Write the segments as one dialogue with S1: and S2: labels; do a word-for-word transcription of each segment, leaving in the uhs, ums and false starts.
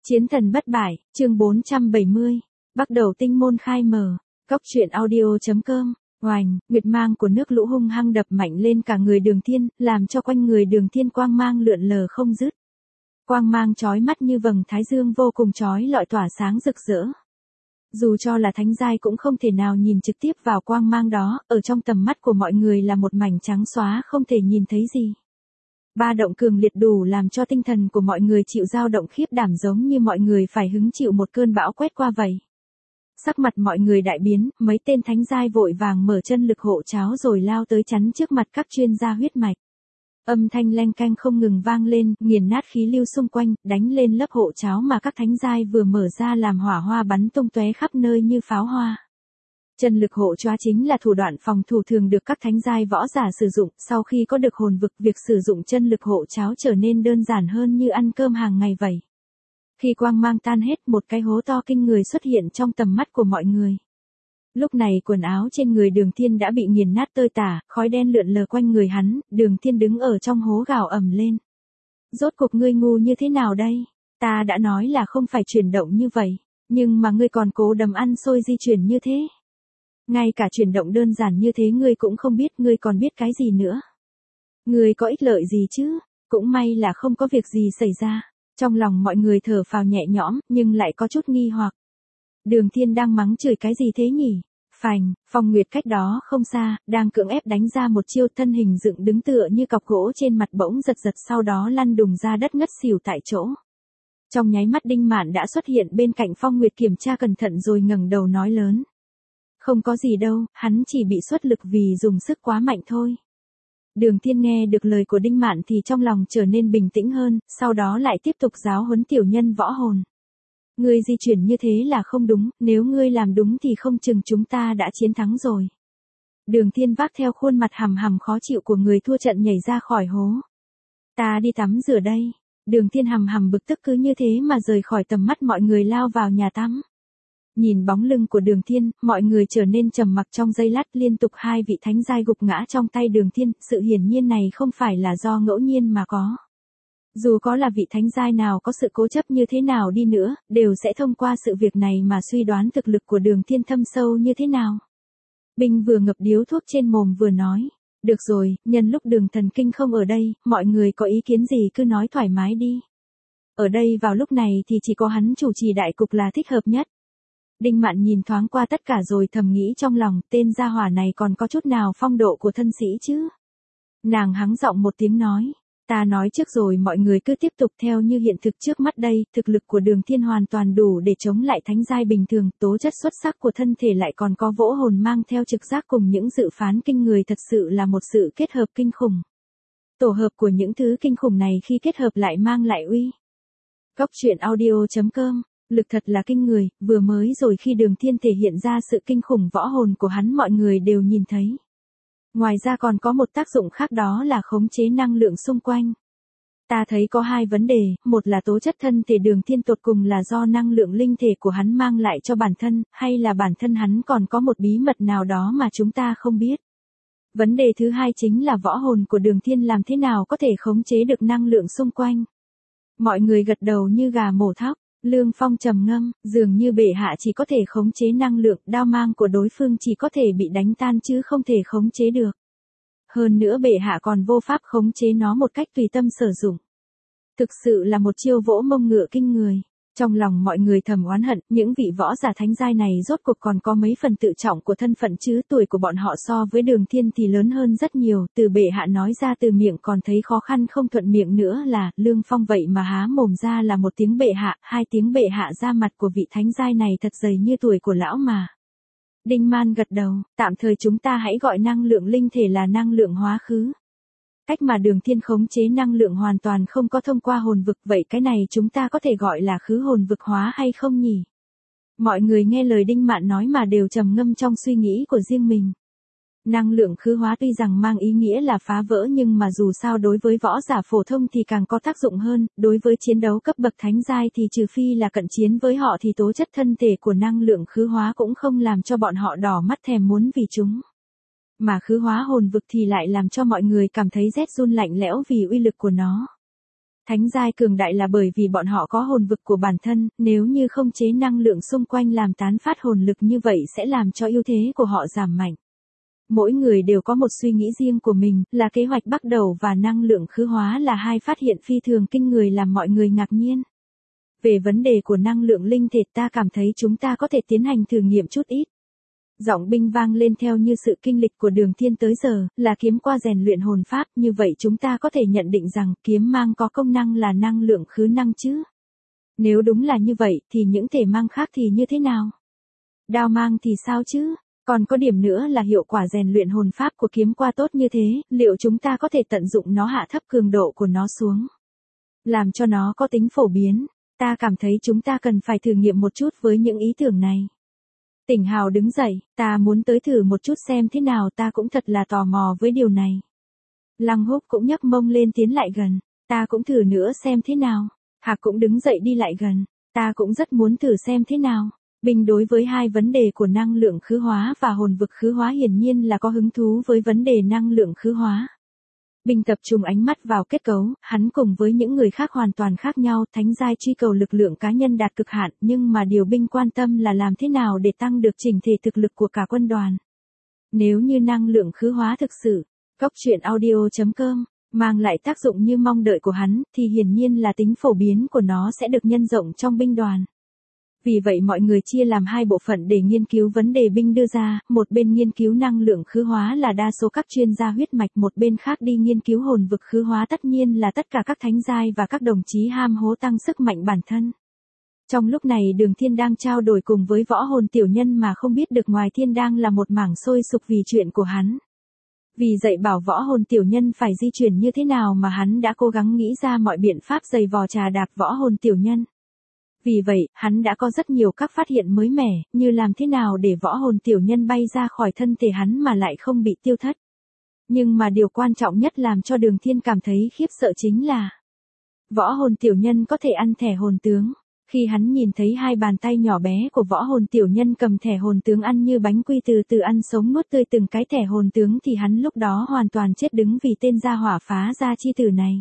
S1: Chiến thần bất bại, chương bốn trăm bảy mươi. Bắt đầu tinh môn khai mở. Góc truyện audio.com. Oành, nguyệt mang của nước lũ hung hăng đập mạnh lên cả người Đường Thiên, làm cho quanh người Đường Thiên quang mang lượn lờ không dứt. Quang mang chói mắt như vầng thái dương vô cùng chói lọi tỏa sáng rực rỡ. Dù cho là thánh giai cũng không thể nào nhìn trực tiếp vào quang mang đó, ở trong tầm mắt của mọi người là một mảnh trắng xóa không thể nhìn thấy gì. Ba động cường liệt đủ làm cho tinh thần của mọi người chịu dao động khiếp đảm, giống như mọi người phải hứng chịu một cơn bão quét qua vậy. Sắc mặt mọi người đại biến, mấy tên thánh giai vội vàng mở chân lực hộ cháo rồi lao tới chắn trước mặt các chuyên gia huyết mạch. Âm thanh leng keng không ngừng vang lên, nghiền nát khí lưu xung quanh, đánh lên lớp hộ cháo mà các thánh giai vừa mở ra, làm hỏa hoa bắn tung tóe khắp nơi như pháo hoa. Chân lực hộ cháo chính là thủ đoạn phòng thủ thường được các thánh giai võ giả sử dụng, sau khi có được hồn vực, việc sử dụng chân lực hộ cháo trở nên đơn giản hơn như ăn cơm hàng ngày vậy. Khi quang mang tan hết, một cái hố to kinh người xuất hiện trong tầm mắt của mọi người. Lúc này quần áo trên người Đường Thiên đã bị nghiền nát tơi tả, khói đen lượn lờ quanh người hắn, Đường Thiên đứng ở trong hố gào ầm lên. Rốt cuộc ngươi ngu như thế nào đây? Ta đã nói là không phải chuyển động như vậy, nhưng mà ngươi còn cố đầm ăn xôi di chuyển như thế. Ngay cả chuyển động đơn giản như thế ngươi cũng không biết, ngươi còn biết cái gì nữa? Ngươi có ích lợi gì chứ? Cũng may là không có việc gì xảy ra. Trong lòng mọi người thở phào nhẹ nhõm, nhưng lại có chút nghi hoặc. Đường Thiên đang mắng chửi cái gì thế nhỉ? Phành, Phong Nguyệt cách đó không xa, đang cưỡng ép đánh ra một chiêu, thân hình dựng đứng tựa như cọc gỗ trên mặt bỗng giật giật, sau đó lăn đùng ra đất ngất xỉu tại chỗ. Trong nháy mắt Đinh Mạn đã xuất hiện bên cạnh Phong Nguyệt, kiểm tra cẩn thận rồi ngẩng đầu nói lớn. Không có gì đâu, hắn chỉ bị xuất lực vì dùng sức quá mạnh thôi. Đường Thiên nghe được lời của Đinh Mạn thì trong lòng trở nên bình tĩnh hơn, sau đó lại tiếp tục giáo huấn tiểu nhân võ hồn. Ngươi di chuyển như thế là không đúng, nếu ngươi làm đúng thì không chừng chúng ta đã chiến thắng rồi. Đường Thiên vác theo khuôn mặt hầm hầm khó chịu của người thua trận nhảy ra khỏi hố. Ta đi tắm rửa đây. Đường Thiên hầm hầm bực tức cứ như thế mà rời khỏi tầm mắt mọi người, lao vào nhà tắm. Nhìn bóng lưng của Đường Thiên, mọi người trở nên trầm mặc trong giây lát, liên tục hai vị thánh giai gục ngã trong tay Đường Thiên, sự hiển nhiên này không phải là do ngẫu nhiên mà có. Dù có là vị thánh giai nào có sự cố chấp như thế nào đi nữa, đều sẽ thông qua sự việc này mà suy đoán thực lực của Đường Thiên thâm sâu như thế nào. Binh vừa ngập điếu thuốc trên mồm vừa nói, được rồi, nhân lúc Đường thần kinh không ở đây, mọi người có ý kiến gì cứ nói thoải mái đi. Ở đây vào lúc này thì chỉ có hắn chủ trì đại cục là thích hợp nhất. Đinh Mạn nhìn thoáng qua tất cả rồi thầm nghĩ trong lòng, tên gia hỏa này còn có chút nào phong độ của thân sĩ chứ. Nàng hắng giọng một tiếng nói, ta nói trước rồi, mọi người cứ tiếp tục theo như hiện thực trước mắt đây, thực lực của Đường Thiên hoàn toàn đủ để chống lại thánh giai bình thường, tố chất xuất sắc của thân thể lại còn có vỗ hồn mang theo trực giác cùng những dự phán kinh người, thật sự là một sự kết hợp kinh khủng. Tổ hợp của những thứ kinh khủng này khi kết hợp lại mang lại uy. Góc truyện audio.com. Lực thật là kinh người, vừa mới rồi khi Đường Thiên thể hiện ra sự kinh khủng võ hồn của hắn mọi người đều nhìn thấy. Ngoài ra còn có một tác dụng khác, đó là khống chế năng lượng xung quanh. Ta thấy có hai vấn đề, một là tố chất thân thể Đường Thiên tột cùng là do năng lượng linh thể của hắn mang lại cho bản thân, hay là bản thân hắn còn có một bí mật nào đó mà chúng ta không biết. Vấn đề thứ hai chính là võ hồn của Đường Thiên làm thế nào có thể khống chế được năng lượng xung quanh. Mọi người gật đầu như gà mổ thóc. Lương Phong trầm ngâm, dường như bệ hạ chỉ có thể khống chế năng lượng, đao mang của đối phương chỉ có thể bị đánh tan chứ không thể khống chế được. Hơn nữa bệ hạ còn vô pháp khống chế nó một cách tùy tâm sử dụng. Thực sự là một chiêu vỗ mông ngựa kinh người. Trong lòng mọi người thầm oán hận, những vị võ giả thánh giai này rốt cuộc còn có mấy phần tự trọng của thân phận chứ, tuổi của bọn họ so với Đường Thiên thì lớn hơn rất nhiều, từ bệ hạ nói ra từ miệng còn thấy khó khăn không thuận miệng nữa là, Lương Phong vậy mà há mồm ra là một tiếng bệ hạ, hai tiếng bệ hạ, ra mặt của vị thánh giai này thật dày như tuổi của lão mà. Đinh Man gật đầu, tạm thời chúng ta hãy gọi năng lượng linh thể là năng lượng hóa khứ. Cách mà Đường Thiên khống chế năng lượng hoàn toàn không có thông qua hồn vực, vậy cái này chúng ta có thể gọi là khứ hồn vực hóa hay không nhỉ? Mọi người nghe lời Đinh Mạn nói mà đều trầm ngâm trong suy nghĩ của riêng mình. Năng lượng khứ hóa tuy rằng mang ý nghĩa là phá vỡ, nhưng mà dù sao đối với võ giả phổ thông thì càng có tác dụng hơn, đối với chiến đấu cấp bậc thánh giai thì trừ phi là cận chiến với họ thì tố chất thân thể của năng lượng khứ hóa cũng không làm cho bọn họ đỏ mắt thèm muốn vì chúng. Mà khứ hóa hồn vực thì lại làm cho mọi người cảm thấy rét run lạnh lẽo vì uy lực của nó. Thánh giai cường đại là bởi vì bọn họ có hồn vực của bản thân, nếu như không chế năng lượng xung quanh làm tán phát hồn lực như vậy sẽ làm cho ưu thế của họ giảm mạnh. Mỗi người đều có một suy nghĩ riêng của mình, là kế hoạch bắt đầu và năng lượng khứ hóa là hai phát hiện phi thường kinh người làm mọi người ngạc nhiên. Về vấn đề của năng lượng linh thể ta cảm thấy chúng ta có thể tiến hành thử nghiệm chút ít. Giọng binh vang lên theo như sự kinh lịch của Đường Thiên tới giờ, là kiếm qua rèn luyện hồn pháp, như vậy chúng ta có thể nhận định rằng kiếm mang có công năng là năng lượng khứ năng chứ. Nếu đúng là như vậy thì những thể mang khác thì như thế nào? Đao mang thì sao chứ? Còn có điểm nữa là hiệu quả rèn luyện hồn pháp của kiếm qua tốt như thế, liệu chúng ta có thể tận dụng nó hạ thấp cường độ của nó xuống? Làm cho nó có tính phổ biến, ta cảm thấy chúng ta cần phải thử nghiệm một chút với những ý tưởng này. Tỉnh Hào đứng dậy, ta muốn tới thử một chút xem thế nào, ta cũng thật là tò mò với điều này. Lăng Húc cũng nhấc mông lên tiến lại gần, ta cũng thử nữa xem thế nào. Hạc cũng đứng dậy đi lại gần, ta cũng rất muốn thử xem thế nào. Bình đối với hai vấn đề của năng lượng khứ hóa và hồn vực khứ hóa hiển nhiên là có hứng thú với vấn đề năng lượng khứ hóa. Bình tập trung ánh mắt vào kết cấu, hắn cùng với những người khác hoàn toàn khác nhau, thánh giai truy cầu lực lượng cá nhân đạt cực hạn, nhưng mà điều Binh quan tâm là làm thế nào để tăng được chỉnh thể thực lực của cả quân đoàn. Nếu như năng lượng khứ hóa thực sự, Cốc truyện audio chấm com, mang lại tác dụng như mong đợi của hắn, thì hiển nhiên là tính phổ biến của nó sẽ được nhân rộng trong binh đoàn. Vì vậy mọi người chia làm hai bộ phận để nghiên cứu vấn đề Binh đưa ra, một bên nghiên cứu năng lượng khứ hóa là đa số các chuyên gia huyết mạch, một bên khác đi nghiên cứu hồn vực khứ hóa, tất nhiên là tất cả các thánh giai và các đồng chí ham hố tăng sức mạnh bản thân. Trong lúc này Đường Thiên đang trao đổi cùng với võ hồn tiểu nhân mà không biết được ngoài thiên đang là một mảng sôi sục vì chuyện của hắn. Vì dạy bảo võ hồn tiểu nhân phải di chuyển như thế nào mà hắn đã cố gắng nghĩ ra mọi biện pháp giày vò trà đạp võ hồn tiểu nhân. Vì vậy, hắn đã có rất nhiều các phát hiện mới mẻ, như làm thế nào để võ hồn tiểu nhân bay ra khỏi thân thể hắn mà lại không bị tiêu thất. Nhưng mà điều quan trọng nhất làm cho Đường Thiên cảm thấy khiếp sợ chính là võ hồn tiểu nhân có thể ăn thẻ hồn tướng. Khi hắn nhìn thấy hai bàn tay nhỏ bé của võ hồn tiểu nhân cầm thẻ hồn tướng ăn như bánh quy từ từ ăn sống nuốt tươi từng cái thẻ hồn tướng thì hắn lúc đó hoàn toàn chết đứng vì tên gia hỏa phá ra chi tử này.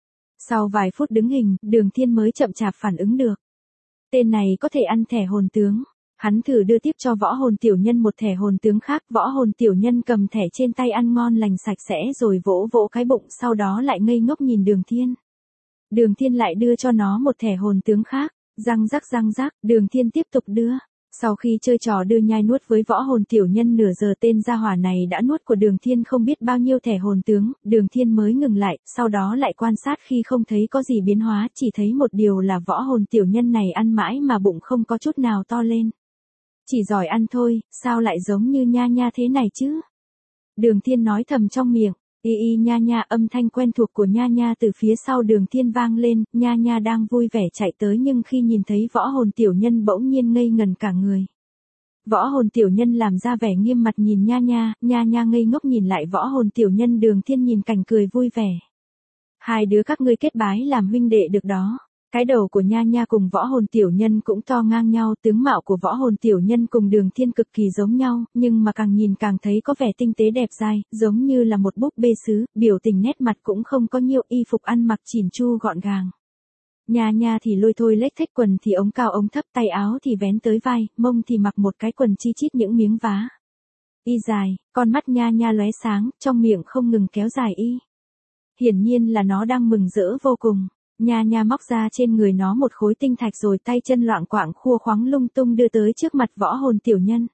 S1: Sau vài phút đứng hình, Đường Thiên mới chậm chạp phản ứng được. Tên này có thể ăn thẻ hồn tướng. Hắn thử đưa tiếp cho võ hồn tiểu nhân một thẻ hồn tướng khác, võ hồn tiểu nhân cầm thẻ trên tay ăn ngon lành sạch sẽ rồi vỗ vỗ cái bụng, sau đó lại ngây ngốc nhìn Đường Thiên. Đường Thiên lại đưa cho nó một thẻ hồn tướng khác, răng rắc răng rắc, Đường Thiên tiếp tục đưa. Sau khi chơi trò đưa nhai nuốt với võ hồn tiểu nhân nửa giờ, tên gia hỏa này đã nuốt của Đường Thiên không biết bao nhiêu thẻ hồn tướng, Đường Thiên mới ngừng lại, sau đó lại quan sát khi không thấy có gì biến hóa, chỉ thấy một điều là võ hồn tiểu nhân này ăn mãi mà bụng không có chút nào to lên. Chỉ giỏi ăn thôi, sao lại giống như nha nha thế này chứ? Đường Thiên nói thầm trong miệng, y y nha nha, âm thanh quen thuộc của nha nha từ phía sau Đường Thiên vang lên, nha nha đang vui vẻ chạy tới nhưng khi nhìn thấy võ hồn tiểu nhân bỗng nhiên ngây ngần cả người. Võ hồn tiểu nhân làm ra vẻ nghiêm mặt nhìn nha nha, nha nha ngây ngốc nhìn lại võ hồn tiểu nhân, Đường Thiên nhìn cảnh cười vui vẻ. Hai đứa các ngươi kết bái làm huynh đệ được đó. Cái đầu của nha nha cùng võ hồn tiểu nhân cũng to ngang nhau, tướng mạo của võ hồn tiểu nhân cùng Đường Thiên cực kỳ giống nhau, nhưng mà càng nhìn càng thấy có vẻ tinh tế đẹp dai, giống như là một búp bê sứ, biểu tình nét mặt cũng không có nhiều, y phục ăn mặc chỉn chu gọn gàng. Nha nha thì lôi thôi lếch thếch, quần thì ống cao ống thấp, tay áo thì vén tới vai, mông thì mặc một cái quần chi chít những miếng vá y dài, con mắt nha nha lóe sáng, trong miệng không ngừng kéo dài y. Hiển nhiên là nó đang mừng rỡ vô cùng. Nha nha móc ra trên người nó một khối tinh thạch rồi tay chân loạng quạng khua khoắng lung tung đưa tới trước mặt võ hồn tiểu nhân.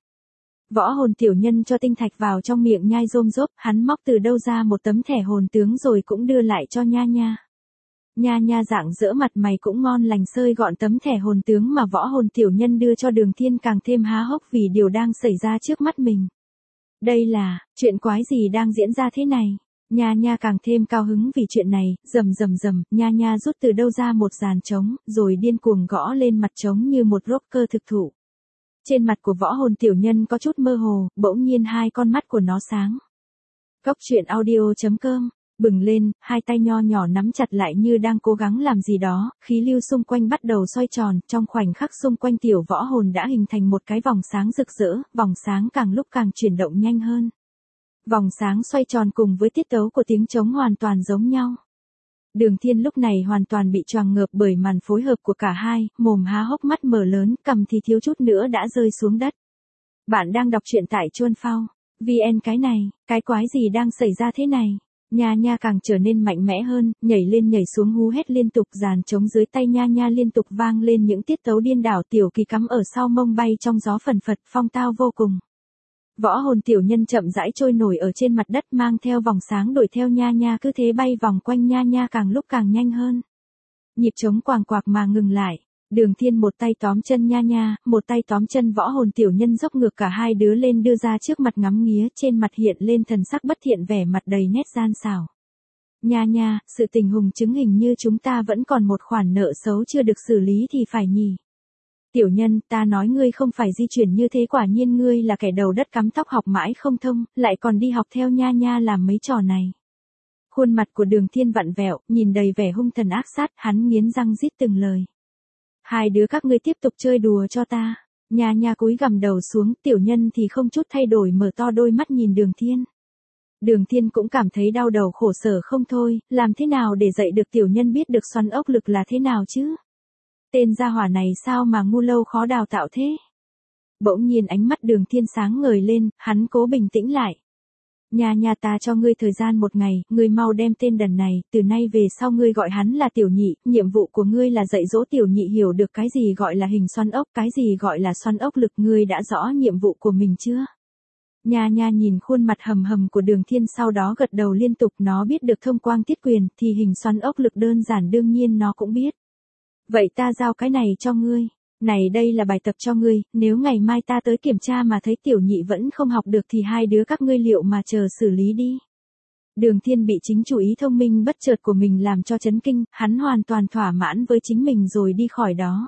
S1: Võ hồn tiểu nhân cho tinh thạch vào trong miệng nhai rôm rốp, hắn móc từ đâu ra một tấm thẻ hồn tướng rồi cũng đưa lại cho nha nha. Nha nha dạng dỡ mặt mày cũng ngon lành sơi gọn tấm thẻ hồn tướng mà võ hồn tiểu nhân đưa cho Đường Thiên, càng thêm há hốc vì điều đang xảy ra trước mắt mình. Đây là, chuyện quái gì đang diễn ra thế này? Nha nha càng thêm cao hứng vì chuyện này, rầm rầm rầm, nha nha rút từ đâu ra một dàn trống, rồi điên cuồng gõ lên mặt trống như một rocker thực thụ. Trên mặt của võ hồn tiểu nhân có chút mơ hồ, bỗng nhiên hai con mắt của nó sáng. Cốc truyện audio chấm com, bừng lên, hai tay nho nhỏ nắm chặt lại như đang cố gắng làm gì đó, khí lưu xung quanh bắt đầu xoay tròn, trong khoảnh khắc xung quanh tiểu võ hồn đã hình thành một cái vòng sáng rực rỡ, vòng sáng càng lúc càng chuyển động nhanh hơn. Vòng sáng xoay tròn cùng với tiết tấu của tiếng trống hoàn toàn giống nhau. Đường Thiên lúc này hoàn toàn bị choàng ngợp bởi màn phối hợp của cả hai, mồm há hốc mắt mở lớn, cằm thì thiếu chút nữa đã rơi xuống đất. Bạn đang đọc truyện tại Chuan Phao. vê en cái này, cái quái gì đang xảy ra thế này? Nha Nha càng trở nên mạnh mẽ hơn, nhảy lên nhảy xuống hú hét liên tục, dàn trống dưới tay Nha Nha liên tục vang lên những tiết tấu điên đảo, Tiểu Kỳ cắm ở sau mông bay trong gió phần phật, phong tao vô cùng. Võ hồn tiểu nhân chậm rãi trôi nổi ở trên mặt đất, mang theo vòng sáng đuổi theo Nha Nha, cứ thế bay vòng quanh Nha Nha càng lúc càng nhanh hơn. Nhịp trống quàng quạc mà ngừng lại. Đường Thiên một tay tóm chân Nha Nha, một tay tóm chân võ hồn tiểu nhân, dốc ngược cả hai đứa lên đưa ra trước mặt ngắm nghía, trên mặt hiện lên thần sắc bất thiện, vẻ mặt đầy nét gian xảo. Nha Nha, sự tình hùng chứng hình như chúng ta vẫn còn một khoản nợ xấu chưa được xử lý thì phải nhỉ? Tiểu nhân, ta nói ngươi không phải di chuyển như thế, quả nhiên ngươi là kẻ đầu đất cắm tóc, học mãi không thông, lại còn đi học theo Nha Nha làm mấy trò này. Khuôn mặt của Đường Thiên vặn vẹo, nhìn đầy vẻ hung thần ác sát, hắn nghiến răng rít từng lời. Hai đứa các ngươi tiếp tục chơi đùa cho ta. Nha Nha cúi gằm đầu xuống, tiểu nhân thì không chút thay đổi mở to đôi mắt nhìn Đường Thiên. Đường Thiên cũng cảm thấy đau đầu khổ sở không thôi, làm thế nào để dạy được tiểu nhân biết được xoắn ốc lực là thế nào chứ? Tên gia hỏa này sao mà ngu lâu khó đào tạo thế? Bỗng nhiên ánh mắt Đường Thiên sáng ngời lên, hắn cố bình tĩnh lại. Nha Nha, ta cho ngươi thời gian một ngày, ngươi mau đem tên đần này, từ nay về sau ngươi gọi hắn là Tiểu Nhị, nhiệm vụ của ngươi là dạy dỗ Tiểu Nhị hiểu được cái gì gọi là hình xoắn ốc, cái gì gọi là xoắn ốc lực, ngươi đã rõ nhiệm vụ của mình chưa? Nha Nha nhìn khuôn mặt hầm hầm của Đường Thiên, sau đó gật đầu liên tục, nó biết được thông quang tiết quyền, thì hình xoắn ốc lực đơn giản đương nhiên nó cũng biết. Vậy ta giao cái này cho ngươi. Này, đây là bài tập cho ngươi, nếu ngày mai ta tới kiểm tra mà thấy Tiểu Nhị vẫn không học được thì hai đứa các ngươi liệu mà chờ xử lý đi. Đường Thiên bị chính chủ ý thông minh bất chợt của mình làm cho chấn kinh, hắn hoàn toàn thỏa mãn với chính mình rồi đi khỏi đó.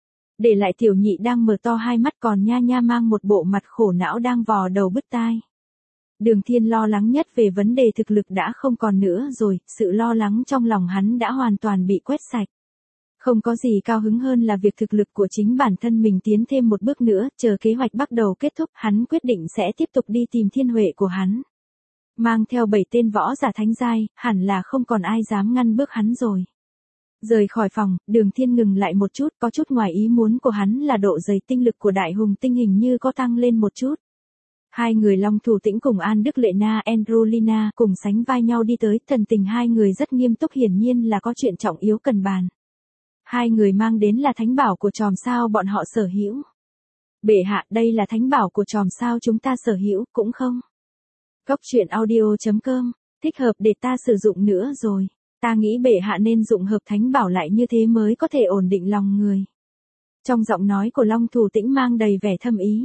S1: Để lại Tiểu Nhị đang mở to hai mắt, còn Nha Nha mang một bộ mặt khổ não đang vò đầu bứt tai. Đường Thiên lo lắng nhất về vấn đề thực lực đã không còn nữa rồi, sự lo lắng trong lòng hắn đã hoàn toàn bị quét sạch. Không có gì cao hứng hơn là việc thực lực của chính bản thân mình tiến thêm một bước nữa, chờ kế hoạch bắt đầu kết thúc, hắn quyết định sẽ tiếp tục đi tìm thiên huệ của hắn. Mang theo bảy tên võ giả thánh giai, hẳn là không còn ai dám ngăn bước hắn rồi. Rời khỏi phòng, Đường Thiên ngừng lại một chút, có chút ngoài ý muốn của hắn là độ dày tinh lực của Đại Hùng Tinh hình như có tăng lên một chút. Hai người Long Thủ Tĩnh cùng An Đức Lệ Na Androlina cùng sánh vai nhau đi tới, thần tình hai người rất nghiêm túc, hiển nhiên là có chuyện trọng yếu cần bàn. Hai người mang đến là thánh bảo của chòm sao bọn họ sở hữu. Bệ hạ, đây là thánh bảo của chòm sao chúng ta sở hữu, cũng không? Cốc truyện audio chấm com, thích hợp để ta sử dụng nữa rồi. Ta nghĩ bệ hạ nên dụng hợp thánh bảo lại, như thế mới có thể ổn định lòng người. Trong giọng nói của Long Thủ Tĩnh mang đầy vẻ thâm ý.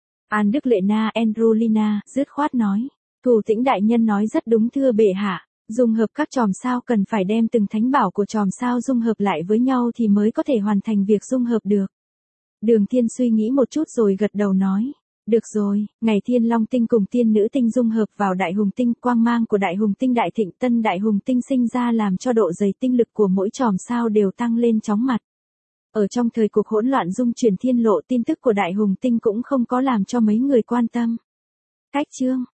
S1: An Đức Lệ Na Androlina dứt khoát nói. Thủ Tĩnh đại nhân nói rất đúng thưa bệ hạ. Dung hợp các chòm sao cần phải đem từng thánh bảo của chòm sao dung hợp lại với nhau thì mới có thể hoàn thành việc dung hợp được. Đường Thiên suy nghĩ một chút rồi gật đầu nói. Được rồi, ngày Thiên Long Tinh cùng Tiên Nữ Tinh dung hợp vào Đại Hùng Tinh, quang mang của Đại Hùng Tinh đại thịnh, tân Đại Hùng Tinh sinh ra làm cho độ dày tinh lực của mỗi chòm sao đều tăng lên chóng mặt. Ở trong thời cuộc hỗn loạn dung chuyển thiên lộ, tin tức của Đại Hùng Tinh cũng không có làm cho mấy người quan tâm. Cách chương